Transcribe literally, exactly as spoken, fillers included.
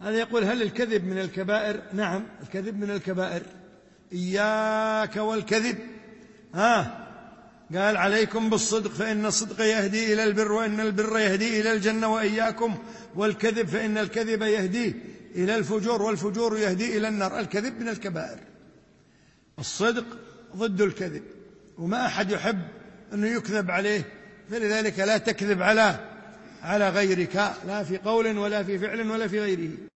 هذا يقول: هل الكذب من الكبائر؟ نعم، الكذب من الكبائر. إياك والكذب. ها قال: عليكم بالصدق فإن الصدق يهدي إلى البر، وإن البر يهدي إلى الجنة، وإياكم والكذب فإن الكذب يهدي إلى الفجور، والفجور يهدي إلى النار. الكذب من الكبائر، الصدق ضد الكذب، وما أحد يحب أنه يكذب عليه، فلذلك لا تكذب على على غيرك، لا في قول ولا في فعل ولا في غيره.